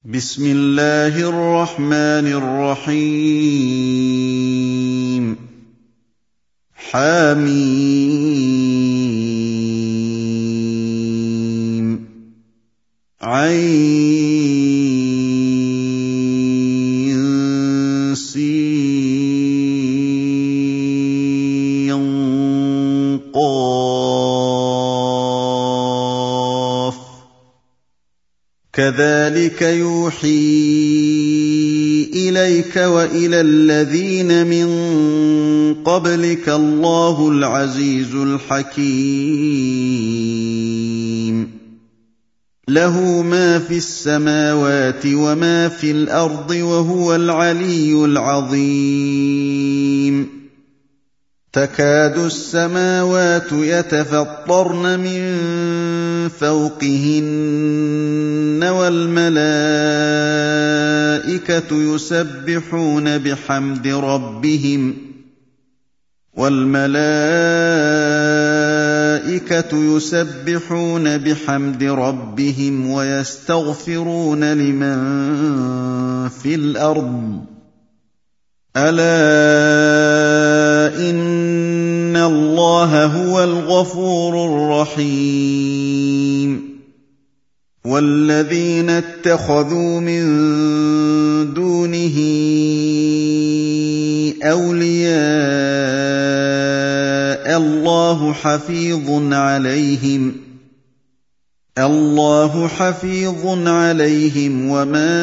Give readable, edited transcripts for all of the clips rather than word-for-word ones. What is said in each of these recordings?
بسم الله الرحمن الرحيم حم عين سين قاف كذلك يوحي إليك وإلى الذين من قبلك الله العزيز الحكيم له ما في السماوات وما في الأرض وهو العلي العظيم تكاد السماوات يتفطرن من فوقهن والملائكة يسبحون بحمد ربهم ويستغفرون لمن في الأرض ألا إن الله هو الغفور الرحيم والذين اتخذوا من دونه أولياء الله حفيظ عليهم وما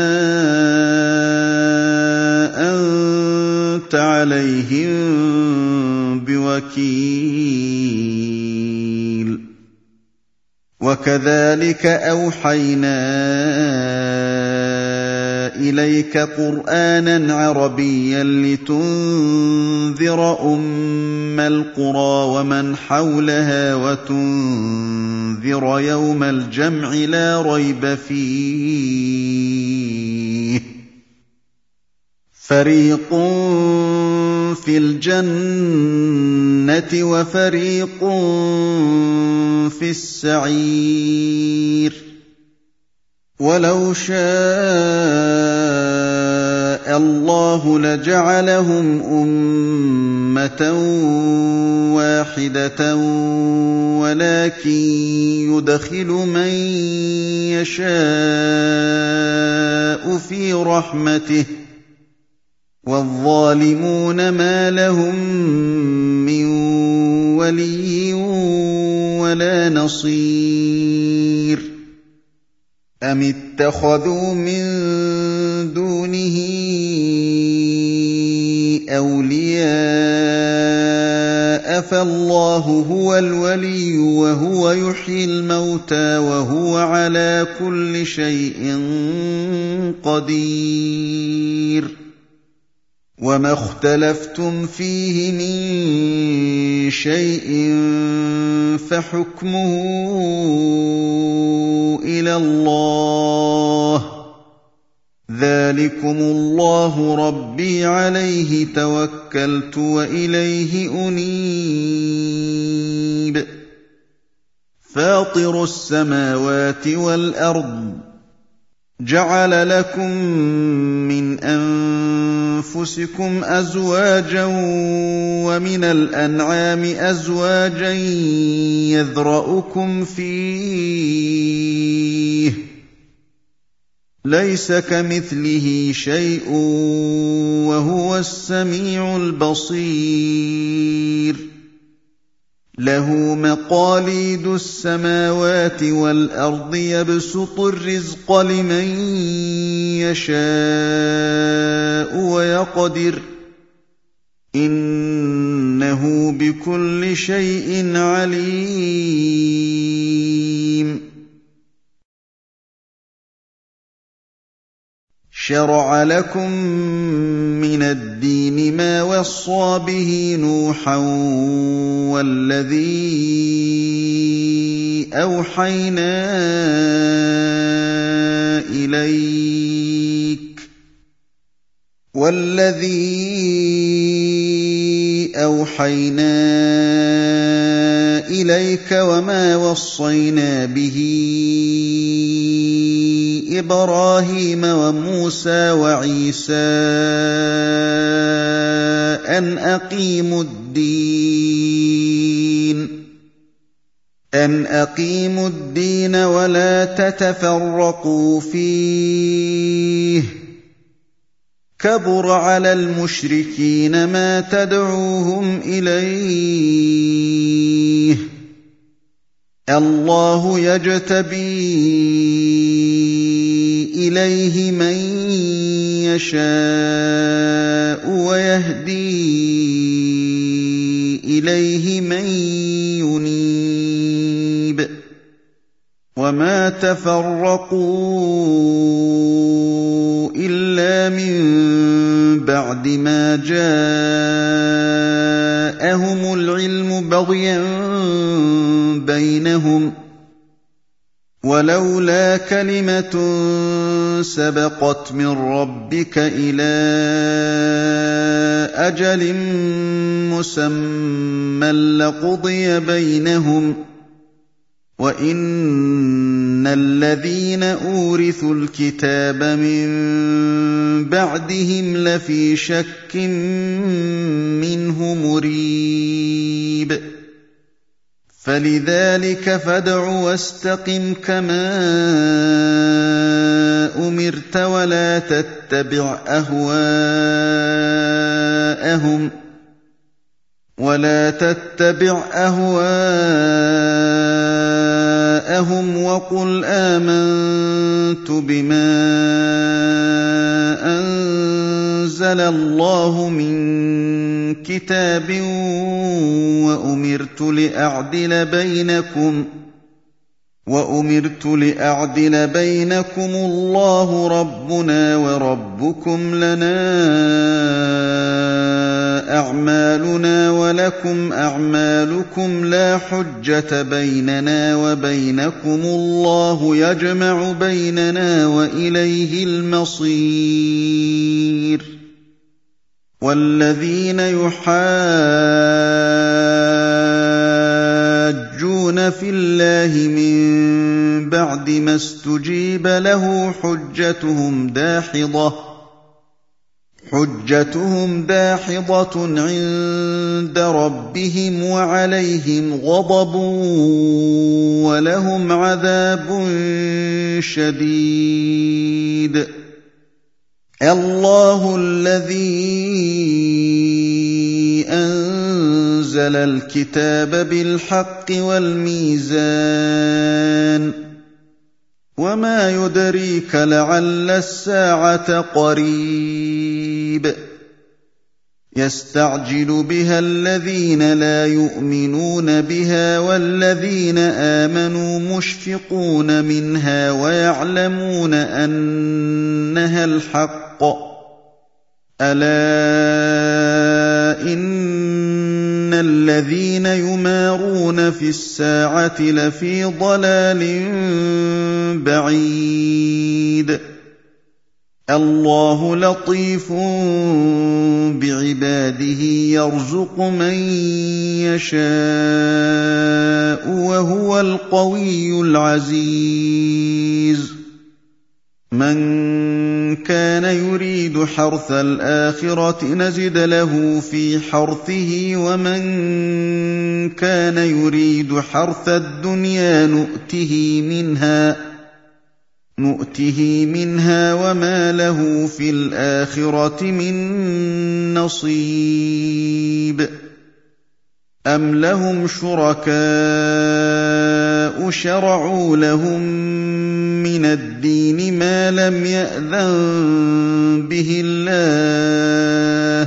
أنت عليهم بوكيل وكذلك أوحينا إليك قرآنا عربيا لتنذر أم القرى ومن حولها وتنذر يوم الجمع لا ريب فيه فريق في الجنة وفريق في السعير ولو شاء الله لجعلهم أمة واحدة ولكن يدخل من يشاء في رحمته والظالمون ما لهم من ولي ولا نصير أم اتخذوا من دونه أولياء فالله هو الولي وهو يحيي الموتى وهو على كل شيء قدير وما اختلفتم فيه من شيء فحكمه إلى الله ذلكم الله ربي عليه توكلت وإليه أنيب فاطر السماوات والأرض جعل لكم من أنفسكم أزواجا ومن الأنعام أزواجا يذرأكم فيه ليس كمثله شيء وهو السميع البصير له مقاليد السماوات والأرض يبسط الرزق لمن يشاء ويقدر إنه بكل شيء عليم شرع لكم من الدين ما وصى به نوحا والذي أوحينا أوحينا إليك وما وصينا به إبراهيم وموسى وعيسى أن أقيموا الدين ولا تتفرقوا فيه كبر على المشركين ما تدعوهم إليه الله يجتبي إليه من يشاء ويهدي إليه من ينيب وما تفرقوا إلا من بعد ما جاءهم العلم بغيا بينهم ولولا كلمة سبقت من ربك إلى أجل مسمى لقضي بينهم وإن الذين أورثوا الكتاب من بعدهم لفي شك منه مريب فلذلك فادع واستقم كما أمرت ولا تتبع أهواءهم وقل آمنت بما أنزل الله من كتاب وأمرت لأعدل بينكم الله ربنا وربكم لنا أعمالنا ولكم أعمالكم لا حجة بيننا وبينكم الله يجمع بيننا وإليه المصير والذين يحاجون في الله من بعد ما استجيب له حجتهم داحضة عند ربهم وعليهم غضب ولهم عذاب شديد الله الذي أنزل الكتاب بالحق والميزان وما يدريك لعل الساعة قريب يستعجل بها الذين لا يؤمنون بها والذين آمنوا مشفقون منها ويعلمون أنها الحق ألا إن الذين يمارون في الساعة لفي ضلال بعيد الله لطيف بعباده يرزق من يشاء وهو القوي العزيز من كان يريد حرث الآخرة نزد له في حرثه ومن كان يريد حرث الدنيا نؤته منها وما له في الآخرة من نصيب أم لهم شركاء شرعوا لهم من الدين ما لم يأذن به الله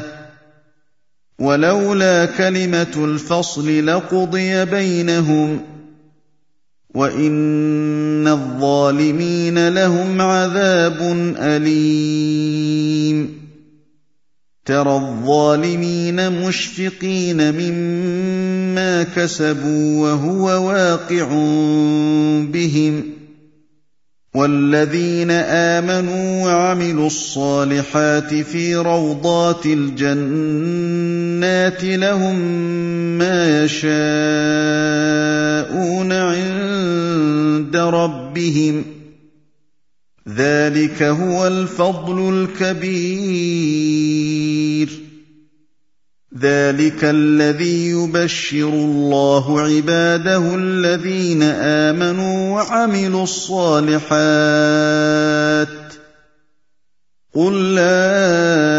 ولولا كلمة الفصل لقضي بينهم وإن الظالمين لهم عذاب أليم ترى الظالمين مشفقين مما كسبوا وهو واقع بهم وَالَّذِينَ آمَنُوا وَعَمِلُوا الصَّالِحَاتِ فِي رَوْضَاتِ الْجَنَّاتِ لَهُم مَّا يَشَاءُونَ عِندَ رَبِّهِمْ ۚ ذَٰلِكَ هُوَ الْفَضْلُ الْكَبِيرُ. ذَٰلِكَ الَّذِي يُبَشِّرُ اللَّهُ عِبَادَهُ الَّذِينَ آمَنُوا وَعَمِلُوا الصَّالِحَاتِ ۗ قُل لَّا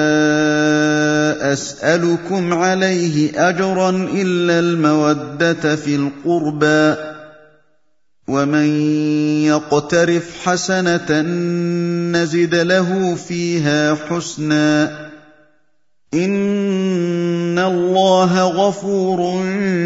أَسْأَلُكُمْ عَلَيْهِ أَجْرًا إِلَّا الْمَوَدَّةَ فِي الْقُرْبَىٰ ۗ وَمَن يَقْتَرِفْ حَسَنَةً نَّزِدْ لَهُ فِيهَا حُسْنًا ۚ إِنَّ اللَّهَ غَفُورٌ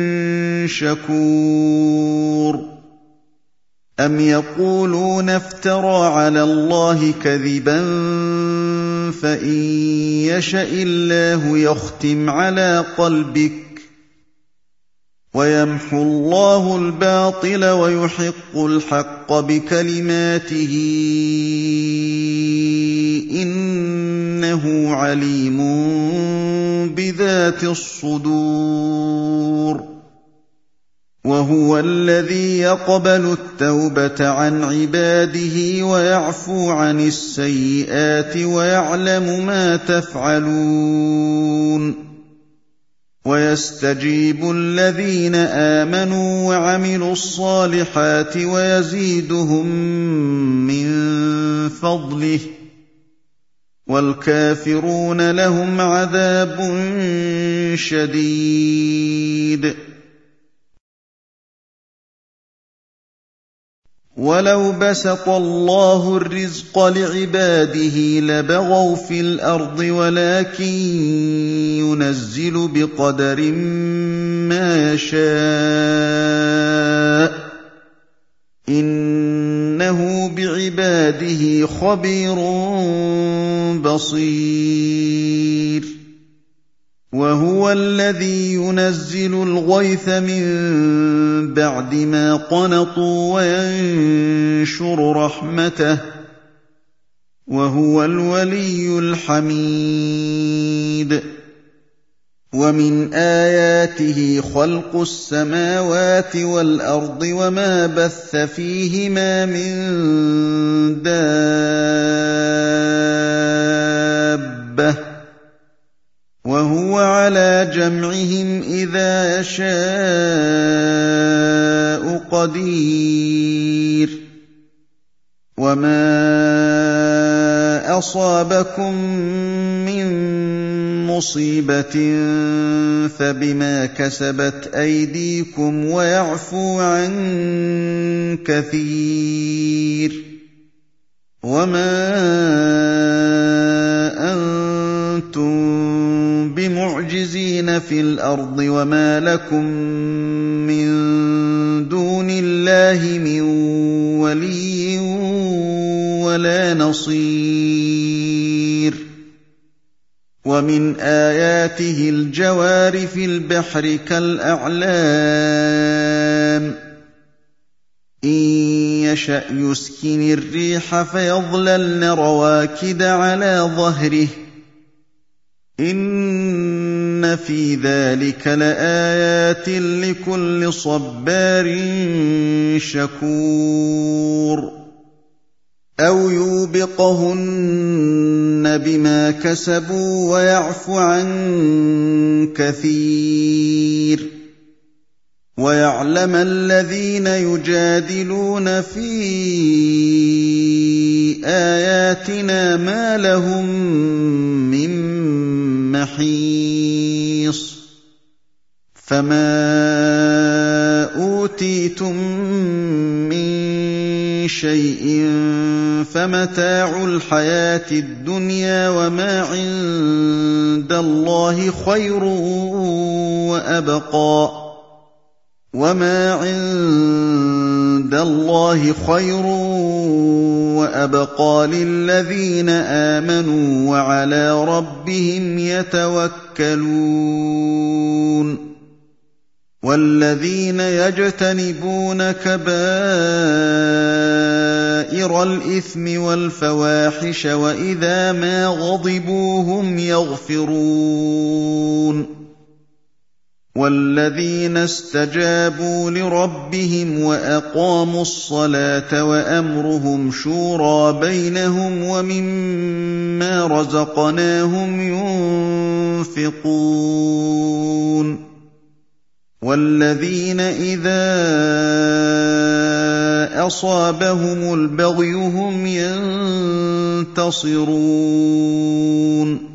شَكُورٌ. أَمْ يَقُولُونَ افْتَرَىٰ عَلَى اللَّهِ كَذِبًا ۖ فَإِن يَشَإِ اللَّهُ يَخْتِمْ عَلَىٰ قَلْبِكَ وَيَمْحُو اللَّهُ الْبَاطِلَ وَيُحِقُّ الْحَقَّ بِكَلِمَاتِهِ ۚ إِنَّهُ عَلِيمٌ بِذَاتِ الصُّدُورِ. وَهُوَ الَّذِي يَقْبَلُ التَّوْبَةَ عَنْ عِبَادِهِ وَيَعْفُو عَنِ السَّيِّئَاتِ وَيَعْلَمُ مَا تَفْعَلُونَ. وَيَسْتَجِيبُ الَّذِينَ آمَنُوا وَعَمِلُوا الصَّالِحَاتِ وَيَزِيدُهُم مِّن فَضْلِهِ ۚ وَالْكَافِرُونَ لَهُمْ عَذَابٌ شَدِيدٌ. وَلَوْ بَسَطَ اللَّهُ الرِّزْقَ لِعِبَادِهِ لَبَغَوْا فِي الْأَرْضِ وَلَٰكِن يُنَزِّلُ بِقَدَرٍ مَّا يَشَاءُ ۚ إِنَّهُ بِعِبَادِهِ خَبِيرٌ بَصِيرٌ. وَهُوَ الَّذِي يُنَزِّلُ الْغَيْثَ مِن بَعْدِ مَا قَنَطُوا وَيَنشُرُ رَحْمَتَهُ ۚ وَهُوَ الْوَلِيُّ الْحَمِيدُ. وَمِنْ آيَاتِهِ خَلْقُ السَّمَاوَاتِ وَالْأَرْضِ وَمَا بَثَّ فِيهِمَا مِن دَابَّةٍ ۚ وَهُوَ عَلَىٰ جَمْعِهِمْ إِذَا يَشَاءُ قَدِيرٌ. وَمَا أَصَابَكُم مِّن مُّصِيبَةٍ فَبِمَا كَسَبَتْ أَيْدِيكُمْ وَيَعْفُو عَن كَثِيرٍ. وَمَا أَنتُم بِمُعْجِزِينَ فِي الْأَرْضِ وَمَا لَكُم مِّن دُونِ اللَّهِ مِن وَلِيٍّ وَلَا نَصِيرٍ. وَمِنْ آيَاتِهِ الْجَوَارِ فِي الْبَحْرِ كَالْأَعْلَامِ ۚ إِن يَشَأْ يُسْكِنِ الرِّيحَ فَيَظْلَلْنَ رَوَاكِدَ عَلَىٰ ظَهْرِهِ ۚ إِنَّ فِي ذَٰلِكَ لَآيَاتٍ لِّكُلِّ صَبَّارٍ شَكُورٍ. أَوْ يُوبِقْهُنَّ بِمَا كَسَبُوا وَيَعْفُ عَن كَثِيرٍ. وَيَعْلَمَ الَّذِينَ يُجَادِلُونَ فِي آيَاتِنَا مَا لَهُم مِّن مَّحِيصٍ. فَمَا أُوتِيتُم مِّن شَيْءٍ فَمَتَاعُ الْحَيَاةِ الدُّنْيَا ۖ وَمَا عِندَ اللَّهِ خَيْرٌ وَأَبْقَىٰ لِلَّذِينَ آمَنُوا وَعَلَىٰ رَبِّهِمْ يَتَوَكَّلُونَ. وَالَّذِينَ يَجْتَنِبُونَ كَبَائِرَ الْإِثْمِ وَالْفَوَاحِشَ وَإِذَا مَا غَضِبُوا هُمْ يَغْفِرُونَ وَالَّذِينَ اسْتَجَابُوا لِرَبِّهِمْ وَأَقَامُوا الصَّلَاةَ وَأَمْرُهُمْ شُورَىٰ بَيْنَهُمْ وَمِمَّا رَزَقْنَاهُمْ يُنفِقُونَ وَالَّذِينَ إِذَا أَصَابَهُمُ الْبَغْيُ هُمْ يَنتَصِرُونَ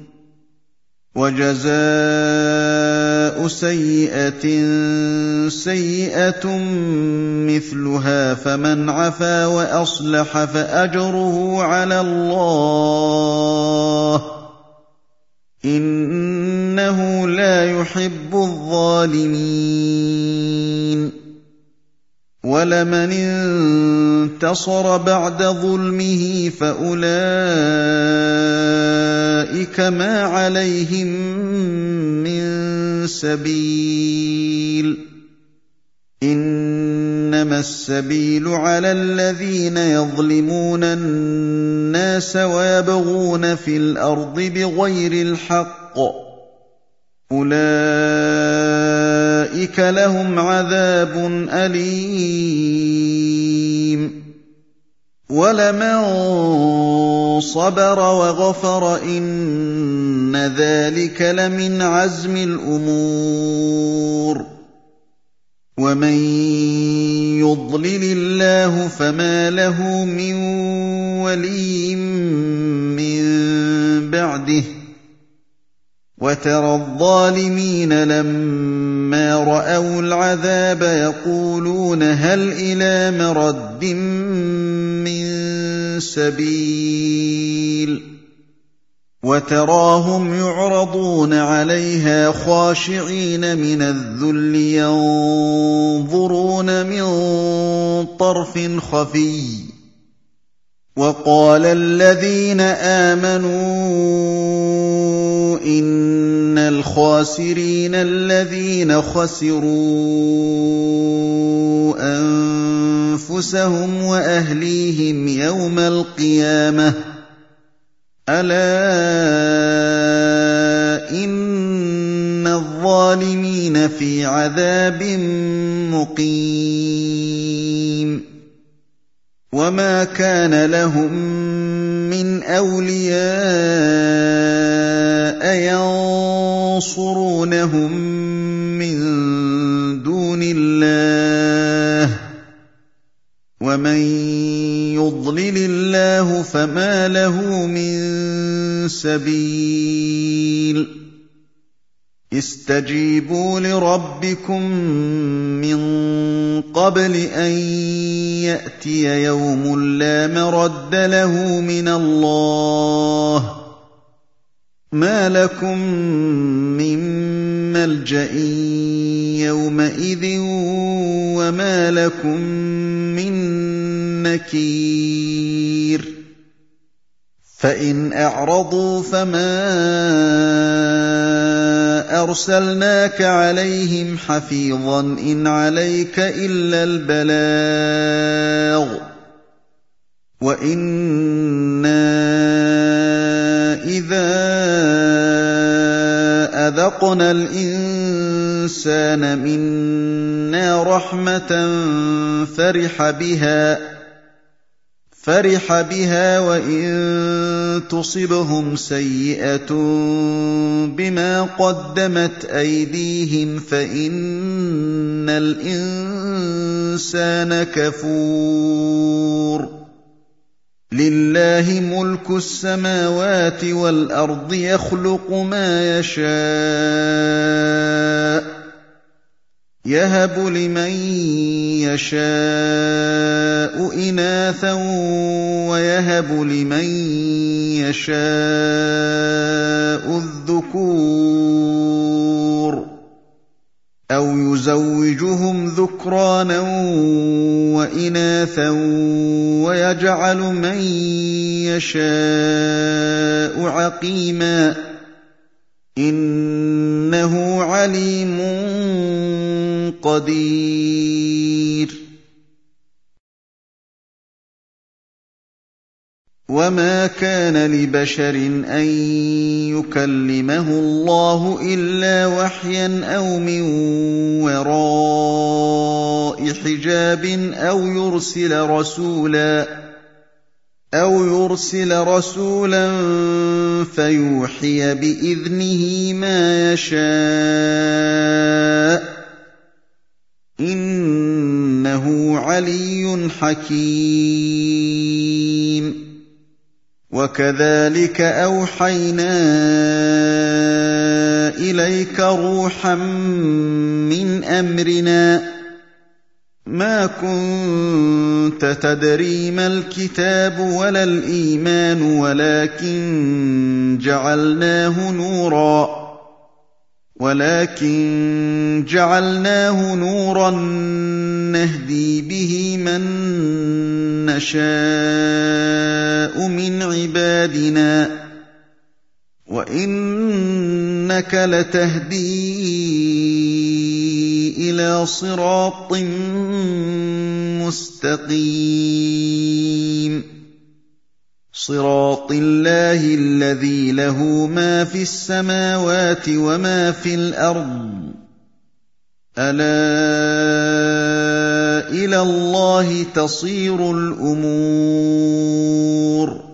وَجَزَاءُ سَيِّئَةٍ سَيِّئَةٌ مِّثْلُهَا فَمَنْ عَفَا وَأَصْلَحَ فَأَجْرُهُ عَلَى اللَّهِ ۚ إِنَّهُ لَا يُحِبُّ الظَّالِمِينَ وَلَمَنِ انتَصَرَ بَعْدَ ظُلْمِهِ فَأُولَٰئِكَ مَا عَلَيْهِم مِّن سَبِيلٍ ۚ إِنَّمَا السَّبِيلُ عَلَى الَّذِينَ يَظْلِمُونَ النَّاسَ وَيَبْغُونَ فِي الْأَرْضِ بِغَيْرِ الْحَقِّ ۚ أُولَٰئِكَ لَهُمْ عَذَابٌ أَلِيمٌ وَلَمَن صَبَرَ وَغَفَرَ إِنَّ ذَٰلِكَ لَمِنْ عَزْمِ الْأُمُورِ وَمَن يُضْلِلِ اللَّهُ فَمَا لَهُ مِن وَلِيٍّ مِّن بَعْدِهِ ۗ وَتَرَى الظَّالِمِينَ لَمَّا رَأَوُا الْعَذَابَ يَقُولُونَ هَلْ إِلَىٰ مَرَدٍّ مِّن سَبِيلٍ ۗ وَتَرَاهُمْ يُعْرَضُونَ عَلَيْهَا خَاشِعِينَ مِنَ الذُّلِّ يَنظُرُونَ مِن طَرْفٍ خَفِيٍّ ۗ وَقَالَ الَّذِينَ آمَنُوا إِنَّ الْخَاسِرِينَ الَّذِينَ خَسِرُوا أَنفُسَهُمْ وَأَهْلِيهِمْ يَوْمَ الْقِيَامَةِ ۗ أَلَا إِنَّ الظَّالِمِينَ فِي عَذَابٍ مُّقِيمٍ وَمَا كَانَ لَهُم مِّنْ أَوْلِيَاءَ يَنصُرُونَهُم مِّن دُونِ اللَّهِ ۗ وَمَن يُضْلِلِ اللَّهُ فَمَا لَهُ مِن سَبِيلٍ اسْتَجِيبُوا لِرَبِّكُم مِّن قَبْلِ أَن يَأْتِيَ يَوْمٌ لَّا مَرَدَّ لَهُ مِنَ اللَّهِ ۚ مَا لَكُم مِّن مَّلْجَإٍ يَوْمَئِذٍ وَمَا لَكُم مِّن نَّكِيرٍ فَإِنْ أَعْرَضُوا فَمَا أَرْسَلْنَاكَ عَلَيْهِمْ حَفِيظًا ۖ إِنْ عَلَيْكَ إِلَّا الْبَلَاغُ ۗ وَإِنَّا إِذَا أَذَقْنَا الْإِنسَانَ مِنَّا رَحْمَةً فَرِحَ بِهَا وَإِن تُصِبْهُمْ سَيِّئَةٌ بِمَا قَدَّمَتْ أَيْدِيهِمْ فَإِنَّ الْإِنسَانَ كَفُورٌ لِلَّهِ مُلْكُ السَّمَاوَاتِ وَالْأَرْضِ يَخْلُقُ مَا يَشَاءُ يَهَبُ لِمَن يَشَاءُ إِنَاثًا وَيَهَبُ لِمَن يَشَاءُ الذُّكُورَ أَوْ يُزَوِّجُهُمْ ذُكْرَانًا وَإِنَاثًا وَيَجْعَلُ مَن يَشَاءُ عَقِيمًا ۚ إِنَّهُ عَلِيمٌ قدير وما كان لبشر أن يكلمه الله إلا وحيا أو من وراء حجاب أو يرسل رسولا فيوحي بإذنه ما يشاء إنه علي حكيم وكذلك أوحينا إليك روحا من أمرنا ما كنت تدري ما الكتاب ولا الإيمان ولكن جعلناه نورا نهدي به من نشاء من عبادنا وإنك لتهدي إلى صراط مستقيم صراط الله الذي له ما في السماوات وما في الأرض ألا إلى الله تصير الأمور